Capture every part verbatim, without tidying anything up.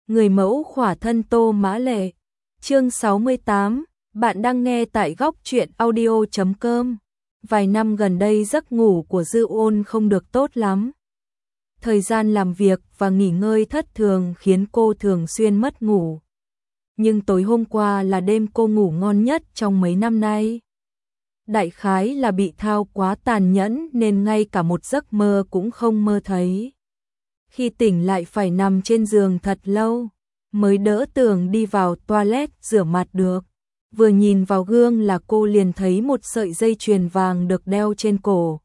Người mẫu khỏa thân Tô Mã Lệ. Chương sáu mươi tám, bạn đang nghe tại góc truyện audio chấm com. Vài năm gần đây giấc ngủ của Dư Ôn không được tốt lắm. Thời gian làm việc và nghỉ ngơi thất thường khiến cô thường xuyên mất ngủ. Nhưng tối hôm qua là đêm cô ngủ ngon nhất trong mấy năm nay. Đại khái là bị thao quá tàn nhẫn nên ngay cả một giấc mơ cũng không mơ thấy. Khi tỉnh lại phải nằm trên giường thật lâu, mới đỡ tưởng đi vào toilet rửa mặt được. Vừa nhìn vào gương là cô liền thấy một sợi dây chuyền vàng được đeo trên cổ.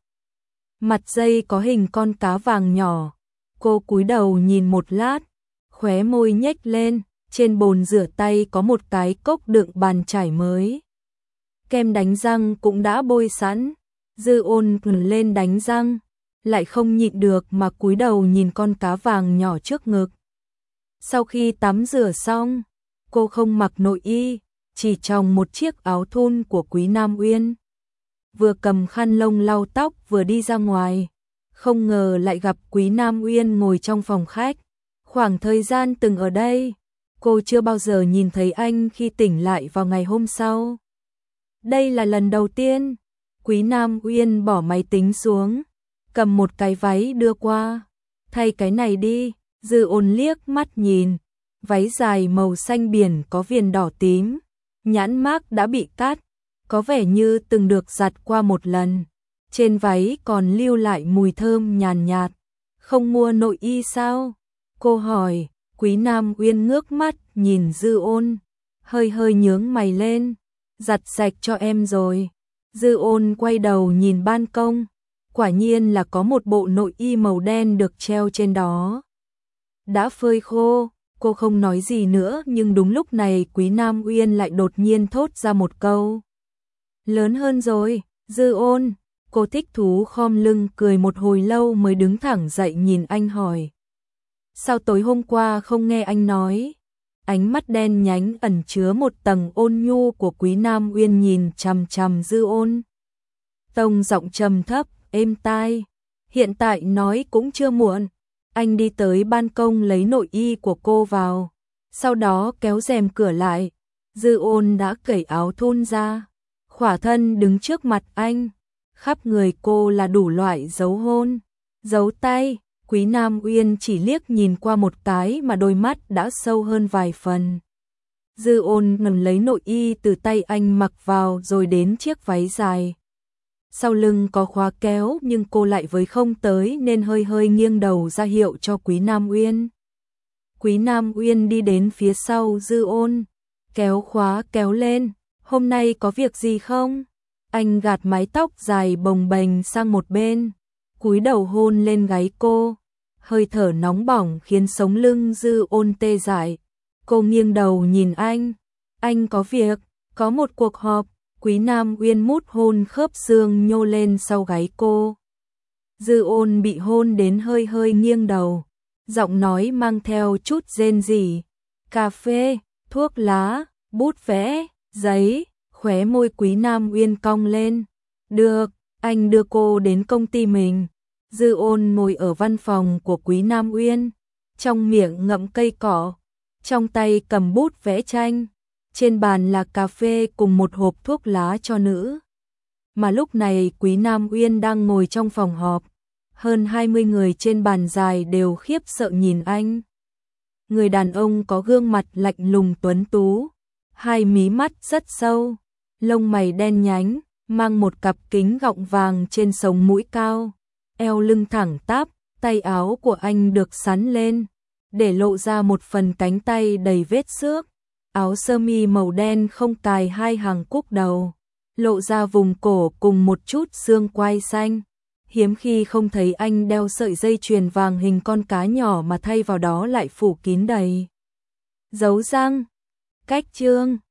Mặt dây có hình con cá vàng nhỏ. Cô cúi đầu nhìn một lát, khóe môi nhếch lên, trên bồn rửa tay có một cái cốc đựng bàn chải mới. Kem đánh răng cũng đã bôi sẵn. Dư Ôn lên đánh răng, lại không nhịn được mà cúi đầu nhìn con cá vàng nhỏ trước ngực. Sau khi tắm rửa xong, cô không mặc nội y, chỉ choàng một chiếc áo thun của Quý Nam Uyên. Vừa cầm khăn lông lau tóc vừa đi ra ngoài, không ngờ lại gặp Quý Nam Uyên ngồi trong phòng khách. Khoảng thời gian từng ở đây, cô chưa bao giờ nhìn thấy anh khi tỉnh lại vào ngày hôm sau. Đây là lần đầu tiên. Quý Nam Uyên bỏ máy tính xuống, cầm một cái váy đưa qua. Thay cái này đi. Dư Ôn liếc mắt nhìn, váy dài màu xanh biển có viền đỏ tím, nhãn mác đã bị cắt, có vẻ như từng được giặt qua một lần. Trên váy còn lưu lại mùi thơm nhàn nhạt. Không mua nội y sao? Cô hỏi. Quý Nam Uyên ngước mắt nhìn Dư Ôn, hơi hơi nhướng mày lên. Giặt sạch cho em rồi. Dư Ôn quay đầu nhìn ban công, quả nhiên là có một bộ nội y màu đen được treo trên đó. Đã phơi khô, cô không nói gì nữa nhưng đúng lúc này Quý Nam Uyên lại đột nhiên thốt ra một câu. Lớn hơn rồi, Dư Ôn. Cô thích thú khom lưng cười một hồi lâu mới đứng thẳng dậy nhìn anh hỏi. Sao tối hôm qua không nghe anh nói? Ánh mắt đen nhánh ẩn chứa một tầng ôn nhu của Quý Nam Uyên nhìn chằm chằm Dư Ôn. Tông giọng trầm thấp, êm tai. Hiện tại nói cũng chưa muộn. Anh đi tới ban công lấy nội y của cô vào, sau đó kéo rèm cửa lại. Dư Ôn đã cởi áo thun ra, khỏa thân đứng trước mặt anh. Khắp người cô là đủ loại dấu hôn, dấu tay. Quý Nam Uyên chỉ liếc nhìn qua một cái mà đôi mắt đã sâu hơn vài phần. Dư Ôn ngần lấy nội y từ tay anh mặc vào rồi đến chiếc váy dài. Sau lưng có khóa kéo nhưng cô lại với không tới nên hơi hơi nghiêng đầu ra hiệu cho Quý Nam Uyên. Quý Nam Uyên đi đến phía sau Dư Ôn, kéo khóa kéo lên. Hôm nay có việc gì không? Anh gạt mái tóc dài bồng bềnh sang một bên, cúi đầu hôn lên gáy cô. Hơi thở nóng bỏng khiến sống lưng Dư Ôn tê dại. Cô nghiêng đầu nhìn anh. Anh có việc, có một cuộc họp. Quý Nam Uyên mút hôn khớp xương nhô lên sau gáy cô. Dư Ôn bị hôn đến hơi hơi nghiêng đầu, giọng nói mang theo chút rên rỉ. Cà phê, thuốc lá, bút vẽ, giấy. Khóe môi Quý Nam Uyên cong lên. Được, anh đưa cô đến công ty mình. Dư Ôn ngồi ở văn phòng của Quý Nam Uyên, trong miệng ngậm cây cỏ, trong tay cầm bút vẽ tranh. Trên bàn là cà phê cùng một hộp thuốc lá cho nữ. Mà lúc này Quý Nam Uyên đang ngồi trong phòng họp. Hơn hai mươi người trên bàn dài đều khiếp sợ nhìn anh. Người đàn ông có gương mặt lạnh lùng tuấn tú, hai mí mắt rất sâu, lông mày đen nhánh, mang một cặp kính gọng vàng trên sống mũi cao, eo lưng thẳng tắp. Tay áo của anh được xắn lên, để lộ ra một phần cánh tay đầy vết xước. Áo sơ mi màu đen không cài hai hàng cúc đầu, lộ ra vùng cổ cùng một chút xương quai xanh. Hiếm khi không thấy anh đeo sợi dây chuyền vàng hình con cá nhỏ mà thay vào đó lại phủ kín đầy dấu răng. Cách trương,